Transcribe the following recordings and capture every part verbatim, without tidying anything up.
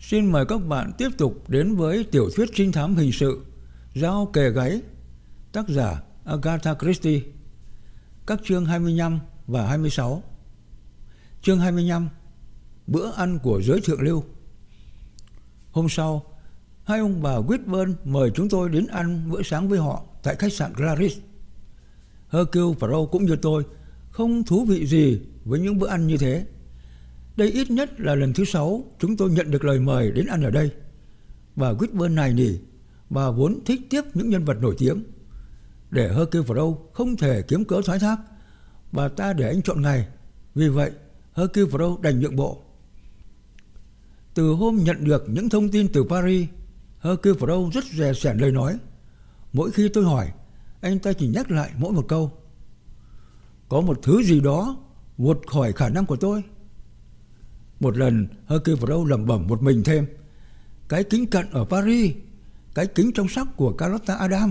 Xin mời các bạn tiếp tục đến với tiểu thuyết trinh thám hình sự Dao kề gáy, tác giả Agatha Christie, các chương hai mươi lăm và hai mươi sáu. Chương hai mươi lăm: Bữa ăn của giới thượng lưu. Hôm sau, hai ông bà Whitburn mời chúng tôi đến ăn bữa sáng với họ tại khách sạn Clarice. Hercule Poirot cũng như tôi không thú vị gì với những bữa ăn như thế. Đây ít nhất là lần thứ sáu chúng tôi nhận được lời mời đến ăn ở đây. Bà Whitburn này nỉ, bà vốn thích tiếp những nhân vật nổi tiếng. Để Hercule Poirot không thể kiếm cớ thoái thác, bà ta để anh chọn ngày. Vì vậy, Hercule Poirot đành nhượng bộ. Từ hôm nhận được những thông tin từ Paris, Hercule Poirot rất dè sẻn lời nói. Mỗi khi tôi hỏi, anh ta chỉ nhắc lại mỗi một câu: có một thứ gì đó vượt khỏi khả năng của tôi. Một lần, Hercule Poirot lẩm bẩm một mình thêm: cái kính cận ở Paris, cái kính trong sắc của Carlotta Adam.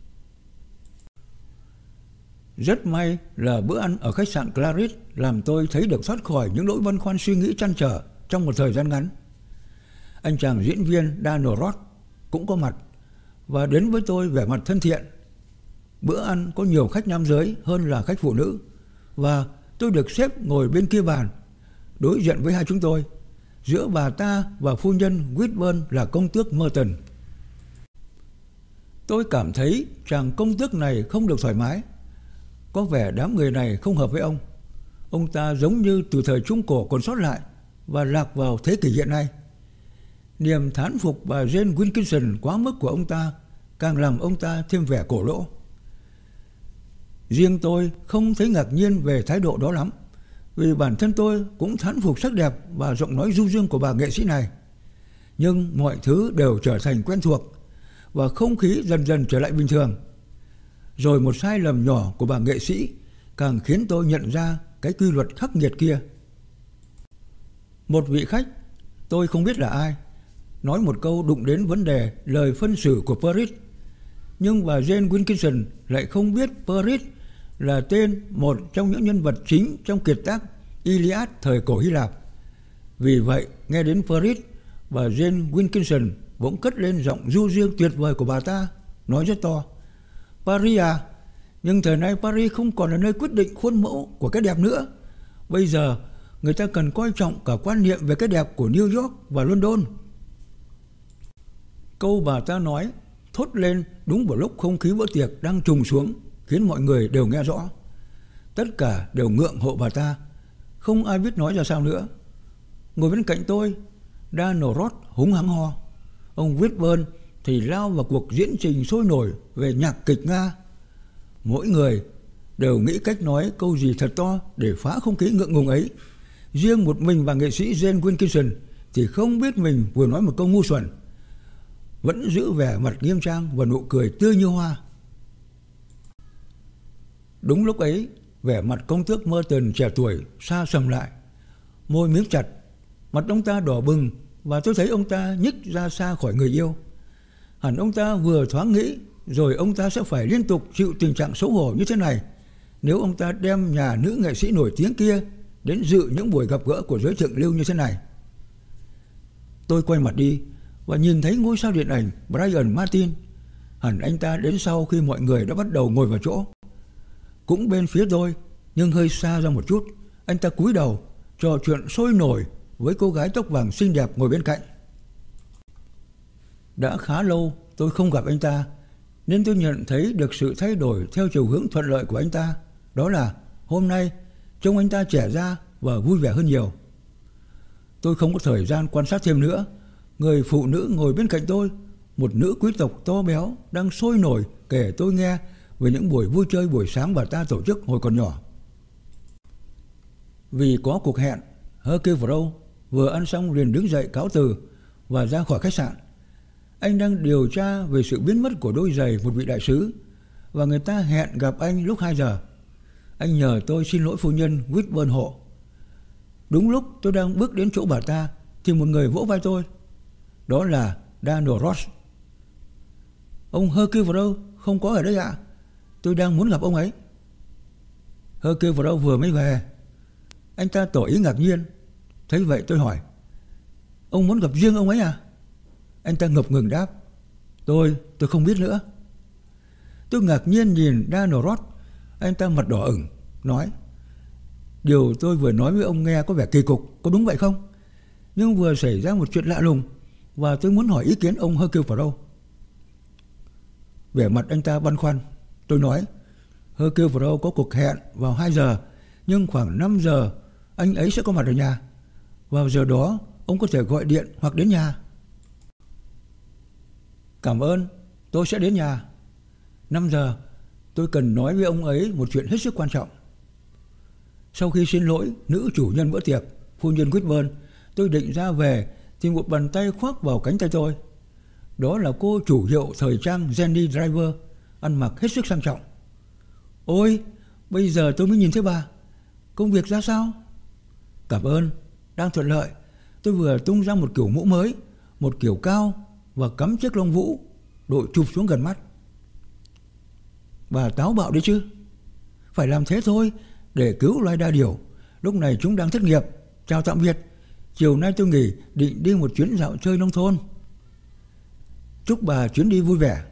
Rất may là bữa ăn ở khách sạn Clarice làm tôi thấy được thoát khỏi những nỗi băn khoăn suy nghĩ trăn trở trong một thời gian ngắn. Anh chàng diễn viên Daniel Roth cũng có mặt và đến với tôi vẻ mặt thân thiện. Bữa ăn có nhiều khách nam giới hơn là khách phụ nữ, và tôi được xếp ngồi bên kia bàn, đối diện với hai chúng tôi. Giữa bà ta và phu nhân Whitburn là công tước Merton. Tôi cảm thấy chàng công tước này không được thoải mái. Có vẻ đám người này không hợp với ông. Ông ta giống như từ thời Trung Cổ còn sót lại và lạc vào thế kỷ hiện nay. Niềm thán phục bà Jane Wilkinson quá mức của ông ta càng làm ông ta thêm vẻ cổ lỗ. Riêng tôi không thấy ngạc nhiên về thái độ đó lắm, vì bản thân tôi cũng thán phục sắc đẹp và giọng nói du dương của bà nghệ sĩ này. Nhưng mọi thứ đều trở thành quen thuộc, và không khí dần dần trở lại bình thường. Rồi một sai lầm nhỏ của bà nghệ sĩ càng khiến tôi nhận ra cái quy luật khắc nghiệt kia. Một vị khách, tôi không biết là ai, nói một câu đụng đến vấn đề lời phân xử của Paris. Nhưng bà Jane Wilkinson lại không biết Paris là tên một trong những nhân vật chính trong kiệt tác Iliad thời cổ Hy Lạp. Vì vậy, nghe đến Paris, bà Jane Wilkinson bỗng cất lên giọng du dương tuyệt vời của bà ta, nói rất to: Paris à, nhưng thời nay Paris không còn là nơi quyết định khuôn mẫu của cái đẹp nữa. Bây giờ, người ta cần coi trọng cả quan niệm về cái đẹp của New York và London. Câu bà ta nói thốt lên đúng vào lúc không khí bữa tiệc đang trùng xuống, khiến mọi người đều nghe rõ. Tất cả đều ngưỡng hộ bà ta, không ai biết nói ra sao nữa. Ngồi bên cạnh tôi, Daniel Roth húng hắng ho. Ông Whitburn thì lao vào cuộc diễn trình sôi nổi về nhạc kịch Nga. Mỗi người đều nghĩ cách nói câu gì thật to để phá không khí ngượng ngùng ấy. Riêng một mình bà nghệ sĩ Jane Wilkinson thì không biết mình vừa nói một câu ngu xuẩn, vẫn giữ vẻ mặt nghiêm trang và nụ cười tươi như hoa. Đúng lúc ấy, vẻ mặt công tước Merton trẻ tuổi xa sầm lại, môi miếng chặt, mặt ông ta đỏ bừng, và tôi thấy ông ta nhích ra xa khỏi người yêu. Hẳn ông ta vừa thoáng nghĩ rồi ông ta sẽ phải liên tục chịu tình trạng xấu hổ như thế này nếu ông ta đem nhà nữ nghệ sĩ nổi tiếng kia đến dự những buổi gặp gỡ của giới thượng lưu như thế này. Tôi quay mặt đi và nhìn thấy ngôi sao điện ảnh Brian Martin. Hẳn anh ta đến sau khi mọi người đã bắt đầu ngồi vào chỗ. Cũng bên phía tôi, nhưng hơi xa ra một chút, anh ta cúi đầu trò chuyện sôi nổi với cô gái tóc vàng xinh đẹp ngồi bên cạnh. Đã khá lâu tôi không gặp anh ta, nên tôi nhận thấy được sự thay đổi theo chiều hướng thuận lợi của anh ta. Đó là hôm nay trông anh ta trẻ ra và vui vẻ hơn nhiều. Tôi không có thời gian quan sát thêm nữa. Người phụ nữ ngồi bên cạnh tôi, một nữ quý tộc to béo, đang sôi nổi kể tôi nghe về những buổi vui chơi buổi sáng bà ta tổ chức hồi còn nhỏ. Vì có cuộc hẹn, Hercule Poirot vừa ăn xong liền đứng dậy cáo từ và ra khỏi khách sạn. Anh đang điều tra về sự biến mất của đôi giày một vị đại sứ, và người ta hẹn gặp anh lúc hai giờ. Anh nhờ tôi xin lỗi phu nhân Whitburn hộ. Đúng lúc tôi đang bước đến chỗ bà ta thì một người vỗ vai tôi. Đó là Daniel Roth. Ông Hercule Poirot không có ở đây ạ. Tôi đang muốn gặp ông ấy. Hercule Poirot vừa mới về. Anh ta tỏ ý ngạc nhiên. Thấy vậy tôi hỏi: Ông muốn gặp riêng ông ấy à? Anh ta ngập ngừng đáp. Tôi, tôi không biết nữa. Tôi ngạc nhiên nhìn Daniel Roth. Anh ta mặt đỏ ửng, nói: Điều tôi vừa nói với ông nghe có vẻ kỳ cục, có đúng vậy không? Nhưng vừa xảy ra một chuyện lạ lùng, và tôi muốn hỏi ý kiến ông Hercule Poirot. Vẻ mặt anh ta băn khoăn. Tôi nói: Hercule Poirot có cuộc hẹn vào hai giờ, nhưng khoảng năm giờ anh ấy sẽ có mặt ở nhà. Vào giờ đó ông có thể gọi điện hoặc đến nhà. Cảm ơn, tôi sẽ đến nhà. Năm giờ tôi cần nói với ông ấy một chuyện hết sức quan trọng. Sau khi xin lỗi nữ chủ nhân bữa tiệc, phu nhân Whitburn, tôi định ra về thì một bàn tay khoác vào cánh tay tôi. Đó là cô chủ hiệu thời trang Jenny Driver, ăn mặc hết sức sang trọng. Ôi, bây giờ tôi mới nhìn thấy bà. Công việc ra sao? Cảm ơn, đang thuận lợi. Tôi vừa tung ra một kiểu mũ mới, một kiểu cao và cắm chiếc lông vũ, đội chụp xuống gần mắt. Bà táo bạo đấy chứ. Phải làm thế thôi, để cứu loài đa điểu. Lúc này chúng đang thất nghiệp. Chào tạm biệt. Chiều nay tôi nghỉ, định đi một chuyến dạo chơi nông thôn. Chúc bà chuyến đi vui vẻ.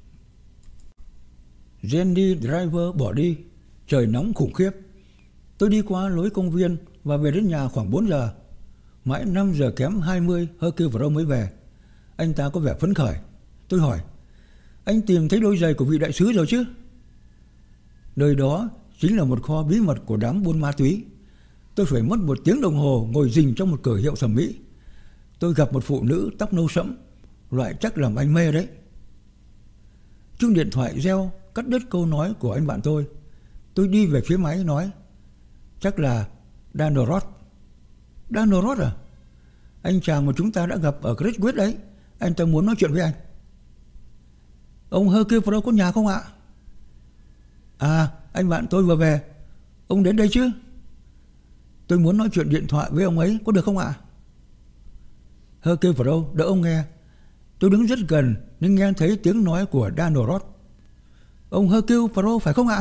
Jenny Driver bỏ đi. Trời nóng khủng khiếp. Tôi đi qua lối công viên và về đến nhà khoảng bốn giờ. Mãi năm giờ kém hai mươi, Hercule Poirot mới về. Anh ta có vẻ phấn khởi. Tôi hỏi: Anh tìm thấy đôi giày của vị đại sứ rồi chứ? Nơi đó chính là một kho bí mật của đám buôn ma túy. Tôi phải mất một tiếng đồng hồ ngồi rình trong một cửa hiệu thẩm mỹ. Tôi gặp một phụ nữ tóc nâu sẫm, loại chắc làm anh mê đấy. Chuông điện thoại reo cắt đứt câu nói của anh bạn tôi. Tôi đi về phía máy nói: Chắc là Daniel Roth. Daniel Roth à? Anh chàng mà chúng ta đã gặp ở Greenwich đấy. Anh ta muốn nói chuyện với anh. Ông Hercule Poirot có nhà không ạ? À, anh bạn tôi vừa về. Ông đến đây chứ? Tôi muốn nói chuyện điện thoại với ông ấy, có được không ạ? Hercule Poirot đỡ ông nghe. Tôi đứng rất gần nên nghe thấy tiếng nói của Daniel Roth. Ông Hercule Poirot phải không ạ?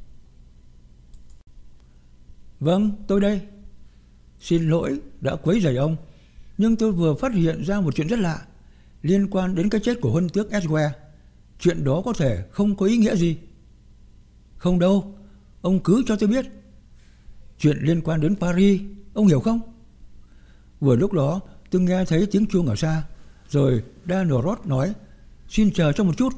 Vâng, tôi đây. Xin lỗi đã quấy rầy ông, nhưng tôi vừa phát hiện ra một chuyện rất lạ liên quan đến cái chết của huân tước Edgware. Chuyện đó có thể không có ý nghĩa gì. Không đâu, ông cứ cho tôi biết. Chuyện liên quan đến Paris, ông hiểu không? Vừa lúc đó tôi nghe thấy tiếng chuông ở xa. Rồi Daniel Roth nói: Xin chờ cho một chút.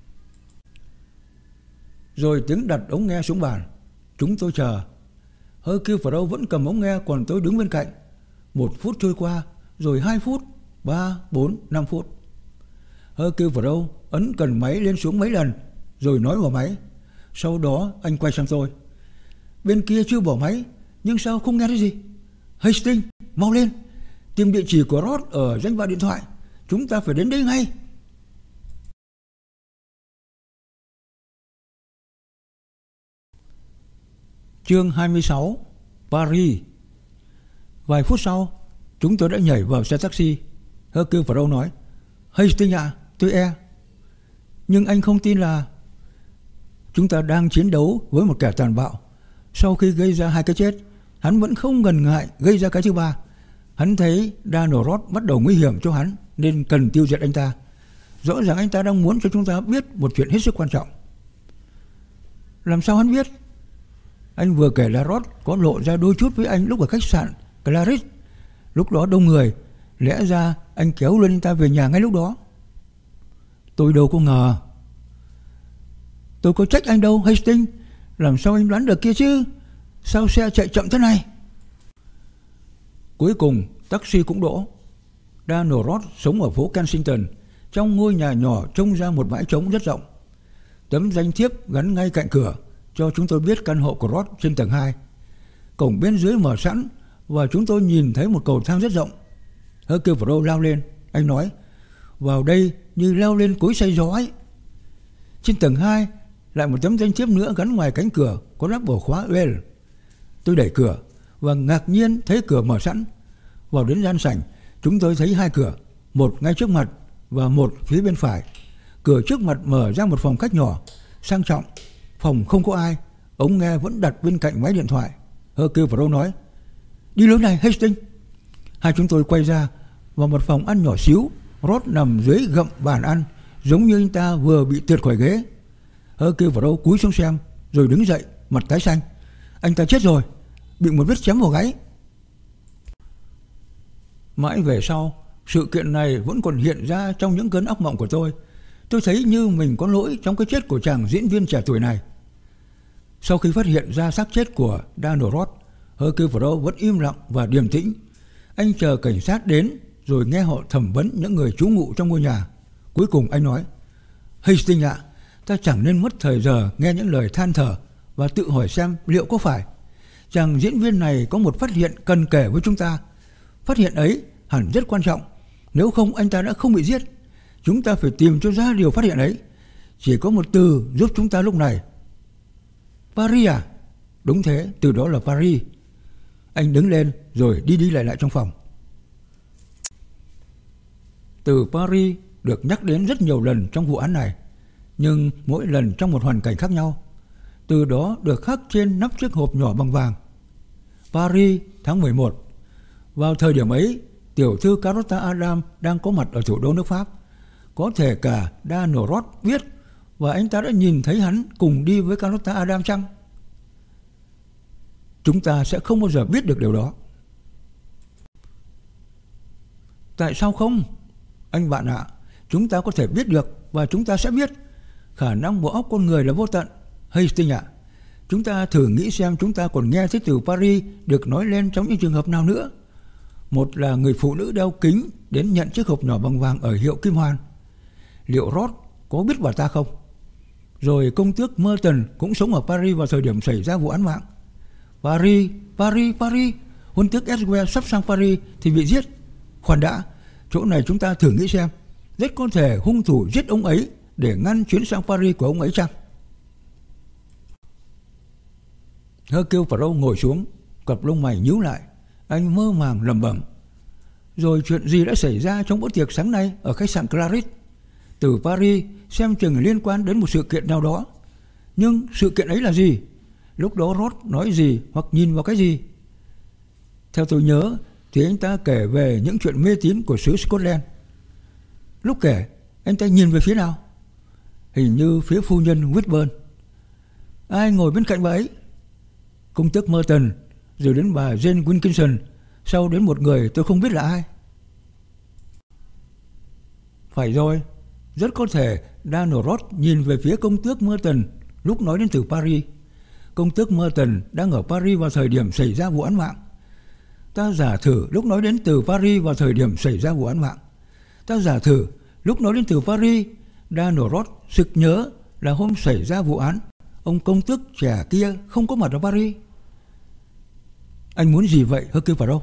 Rồi tiếng đặt ống nghe xuống bàn. Chúng tôi chờ. Hercule Poirot vẫn cầm ống nghe, còn tôi đứng bên cạnh. Một phút trôi qua, rồi hai phút, ba, bốn, năm phút. Hercule Poirot ấn cần máy lên xuống mấy lần, rồi nói vào máy. Sau đó anh quay sang tôi. Bên kia chưa bỏ máy, nhưng sao không nghe thấy gì? Hastings, mau lên, tìm địa chỉ của Roth ở danh bạ điện thoại. Chúng ta phải đến đây ngay. Chương hai mươi sáu. Paris. Vài phút sau, chúng tôi đã nhảy vào xe taxi. Hercule Poirot nói: Hastings ạ, tôi e. Nhưng anh không tin là chúng ta đang chiến đấu với một kẻ tàn bạo. Sau khi gây ra hai cái chết, hắn vẫn không ngần ngại gây ra cái thứ ba. Hắn thấy Daniel Roth bắt đầu nguy hiểm cho hắn, nên cần tiêu diệt anh ta. Rõ ràng anh ta đang muốn cho chúng ta biết một chuyện hết sức quan trọng. Làm sao hắn biết? Anh vừa kể là Roth có lộ ra đôi chút với anh lúc ở khách sạn Claridge. Lúc đó đông người, lẽ ra anh kéo lên anh ta về nhà ngay lúc đó. Tôi đâu có ngờ. Tôi có trách anh đâu, Hastings. Làm sao anh đoán được kia chứ? Sao xe chạy chậm thế này? Cuối cùng taxi cũng đỗ. Daniel Roth sống ở phố Kensington, trong ngôi nhà nhỏ trông ra một bãi trống rất rộng. Tấm danh thiếp gắn ngay cạnh cửa cho chúng tôi biết căn hộ của Roth trên tầng hai. Cổng bên dưới mở sẵn và chúng tôi nhìn thấy một cầu thang rất rộng. Hercule Poirot lao lên. Anh nói: Vào đây như leo lên cối xay gió ấy. Trên tầng hai lại một tấm danh thiếp nữa gắn ngoài cánh cửa, có lắp ổ khóa u lờ. Tôi đẩy cửa và ngạc nhiên thấy cửa mở sẵn. Vào đến gian sảnh, chúng tôi thấy hai cửa, một ngay trước mặt và một phía bên phải. Cửa trước mặt mở ra một phòng khách nhỏ, sang trọng. Phòng không có ai, ống nghe vẫn đặt bên cạnh máy điện thoại. Hercule Poirot nói: Đi lối này, Hastings. Hai chúng tôi quay ra Vào một phòng ăn nhỏ xíu, Rod nằm dưới gầm bàn ăn, giống như anh ta vừa bị trượt khỏi ghế. Hercule Poirot cúi xuống xem, rồi đứng dậy, mặt tái xanh. Anh ta chết rồi, bị một vết chém vào gáy. Mãi về sau, sự kiện này vẫn còn hiện ra trong những cơn ác mộng của tôi. Tôi thấy như mình có lỗi trong cái chết của chàng diễn viên trẻ tuổi này. Sau khi phát hiện ra xác chết của Daniel Roth, Hercule Poirot vẫn im lặng và điềm tĩnh. Anh chờ cảnh sát đến rồi nghe họ thẩm vấn những người trú ngụ trong ngôi nhà. Cuối cùng anh nói: Hastings ạ, ta chẳng nên mất thời giờ nghe những lời than thở và tự hỏi xem liệu có phải chàng diễn viên này có một phát hiện cần kể với chúng ta. Phát hiện ấy hẳn rất quan trọng, nếu không anh ta đã không bị giết. Chúng ta phải tìm cho ra điều phát hiện ấy. Chỉ có một từ giúp chúng ta lúc này. Paris à? Đúng thế, từ đó là Paris. Anh đứng lên rồi đi đi lại lại trong phòng. Từ Paris được nhắc đến rất nhiều lần trong vụ án này, nhưng mỗi lần trong một hoàn cảnh khác nhau. Từ đó được khắc trên nắp chiếc hộp nhỏ bằng vàng. Paris tháng mười một. Vào thời điểm ấy, tiểu thư Carlotta Adam đang có mặt ở thủ đô nước Pháp. Có thể cả Daniel Roth biết, và anh ta đã nhìn thấy hắn cùng đi với Carlotta Adam chăng? Chúng ta sẽ không bao giờ biết được điều đó. Tại sao không? Anh bạn ạ, à, chúng ta có thể biết được và chúng ta sẽ biết. Khả năng bộ óc con người là vô tận. Hastings ạ, à, chúng ta thử nghĩ xem chúng ta còn nghe thấy từ Paris được nói lên trong những trường hợp nào nữa. Một là người phụ nữ đeo kính đến nhận chiếc hộp nhỏ bằng vàng ở hiệu Kim Hoàn. Liệu Roth có biết bà ta không? Rồi công tước Merton cũng sống ở Paris vào thời điểm xảy ra vụ án mạng. Paris, Paris, Paris. Huân tước Edgware sắp sang Paris thì bị giết. Khoan đã, chỗ này chúng ta thử nghĩ xem, rất có thể hung thủ giết ông ấy để ngăn chuyến sang Paris của ông ấy chăng? Hercule Poirot ngồi xuống, cặp lông mày nhíu lại. Anh mơ màng lẩm bẩm: rồi chuyện gì đã xảy ra trong bữa tiệc sáng nay ở khách sạn Claridge? Từ Paris xem chừng liên quan đến một sự kiện nào đó. Nhưng sự kiện ấy là gì? Lúc đó Roth nói gì hoặc nhìn vào cái gì? Theo tôi nhớ thì anh ta kể về những chuyện mê tín của xứ Scotland. Lúc kể, anh ta nhìn về phía nào? Hình như phía phu nhân Whitburn. Ai ngồi bên cạnh bà ấy? Công tước Merton, rồi đến bà Jane Wilkinson, sau đến một người tôi không biết là ai. Phải rồi, rất có thể Daniel Roth nhìn về phía công tước Merton lúc nói đến từ Paris. Công tước Merton đang ở Paris vào thời điểm xảy ra vụ án mạng. Ta giả thử lúc nói đến từ Paris vào thời điểm xảy ra vụ án mạng. Ta giả thử lúc nói đến từ Paris, Daniel Roth sực nhớ là hôm xảy ra vụ án, ông công tước trẻ kia không có mặt ở Paris. Anh muốn gì vậy, Hercule Poirot?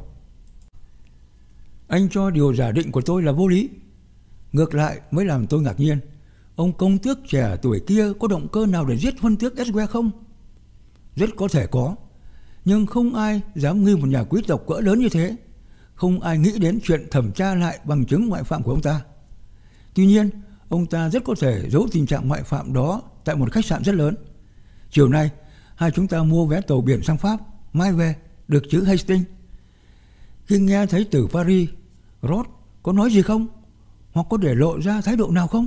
Anh cho điều giả định của tôi là vô lý. Ngược lại mới làm tôi ngạc nhiên. Ông công tước trẻ tuổi kia có động cơ nào để giết huân tước Edgware không? Rất có thể có, nhưng không ai dám nghi một nhà quý tộc cỡ lớn như thế. Không ai nghĩ đến chuyện thẩm tra lại bằng chứng ngoại phạm của ông ta. Tuy nhiên, ông ta rất có thể giấu tình trạng ngoại phạm đó tại một khách sạn rất lớn. Chiều nay, hai chúng ta mua vé tàu biển sang Pháp, mai về, được chứ Hastings? Khi nghe thấy từ Paris, Roth có nói gì không? Hoặc có để lộ ra thái độ nào không?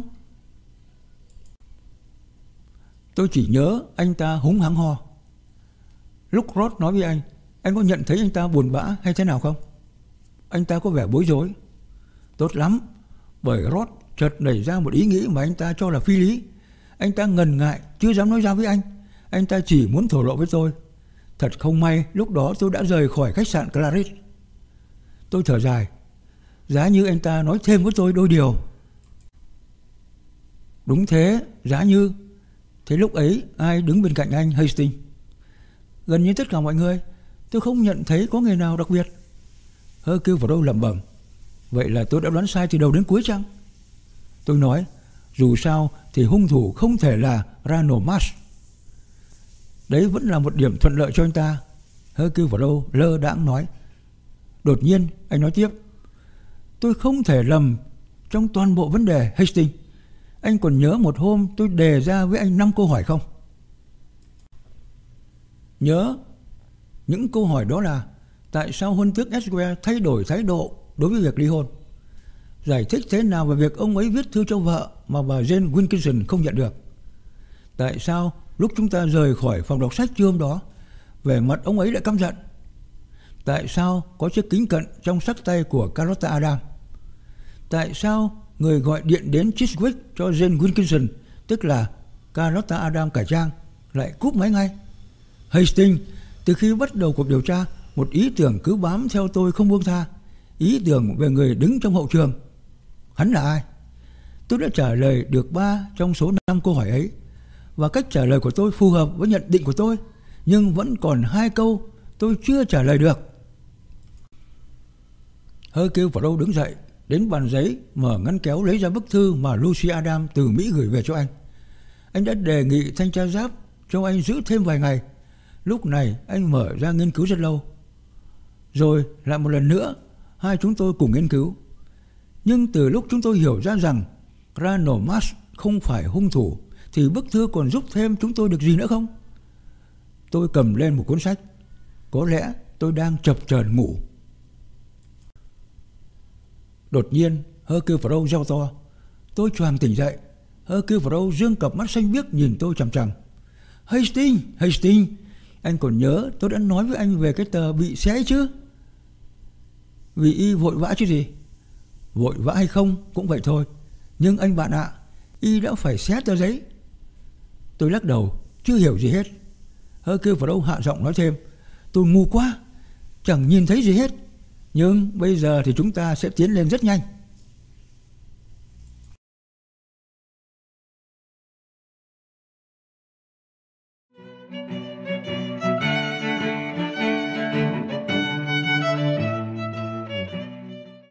Tôi chỉ nhớ anh ta húng hắng ho. Lúc Roth nói với anh, anh có nhận thấy anh ta buồn bã hay thế nào không? Anh ta có vẻ bối rối. Tốt lắm, bởi Roth chợt nảy ra một ý nghĩ mà anh ta cho là phi lý. Anh ta ngần ngại, chưa dám nói ra với anh. Anh ta chỉ muốn thổ lộ với tôi. Thật không may, lúc đó tôi đã rời khỏi khách sạn Claridge. Tôi thở dài. Giá như anh ta nói thêm với tôi đôi điều. Đúng thế, giá như. Thế lúc ấy, ai đứng bên cạnh anh, Hastings? Gần như tất cả mọi người. Tôi không nhận thấy có người nào đặc biệt. Hercule Poirot lẩm bẩm. Vậy là tôi đã đoán sai từ đầu đến cuối chăng? Tôi nói, dù sao thì hung thủ không thể là Ranulph Marsh. Đấy vẫn là một điểm thuận lợi cho anh ta. Hercule Poirot lơ đãng nói. Đột nhiên anh nói tiếp. Tôi không thể lầm trong toàn bộ vấn đề, Hastings. Anh còn nhớ một hôm tôi đề ra với anh năm câu hỏi không? Nhớ. Những câu hỏi đó là: tại sao huân tước Edgware thay đổi thái độ đối với việc ly hôn? giải thích thế nào về việc ông ấy viết thư cho vợ mà bà Jane Wilkinson không nhận được? Tại sao lúc chúng ta rời khỏi phòng đọc sách trưa hôm đó, vẻ mặt ông ấy lại căm giận? Tại sao có chiếc kính cận trong xách tay của Carlotta Adam? Tại sao người gọi điện đến Chiswick cho Jane Wilkinson, tức là Carlotta Adam cải trang, lại cúp máy ngay? Hastings, từ khi bắt đầu cuộc điều tra, một ý tưởng cứ bám theo tôi không buông tha. Ý tưởng về người đứng trong hậu trường. Hắn là ai? Tôi đã trả lời được ba trong số năm câu hỏi ấy, và cách trả lời của tôi phù hợp với nhận định của tôi, nhưng vẫn còn hai câu tôi chưa trả lời được. Hercule Poirot đứng dậy, đến bàn giấy, mở ngăn kéo lấy ra bức thư mà Lucy Adam từ Mỹ gửi về cho anh. Anh đã đề nghị thanh tra giáp cho anh giữ thêm vài ngày. Lúc này anh mở ra nghiên cứu rất lâu. Rồi lại một lần nữa, hai chúng tôi cùng nghiên cứu. Nhưng từ lúc chúng tôi hiểu ra rằng Ranald Marsh không phải hung thủ, thì bức thư còn giúp thêm chúng tôi được gì nữa không? Tôi cầm lên một cuốn sách. Có lẽ tôi đang chập chờn ngủ. Đột nhiên Hercule Poirot reo to. Tôi choàng tỉnh dậy. Hercule Poirot dương cặp mắt xanh biếc nhìn tôi chằm chằm. Hastings, Hastings, anh còn nhớ tôi đã nói với anh về cái tờ bị xé chứ? Vì y vội vã chứ gì? Vội vã hay không cũng vậy thôi. Nhưng anh bạn ạ, à, y đã phải xé tờ giấy. Tôi lắc đầu, chưa hiểu gì hết. Hercule Poirot hạ giọng nói thêm. Tôi ngu quá, chẳng nhìn thấy gì hết. Nhưng bây giờ thì chúng ta sẽ tiến lên rất nhanh.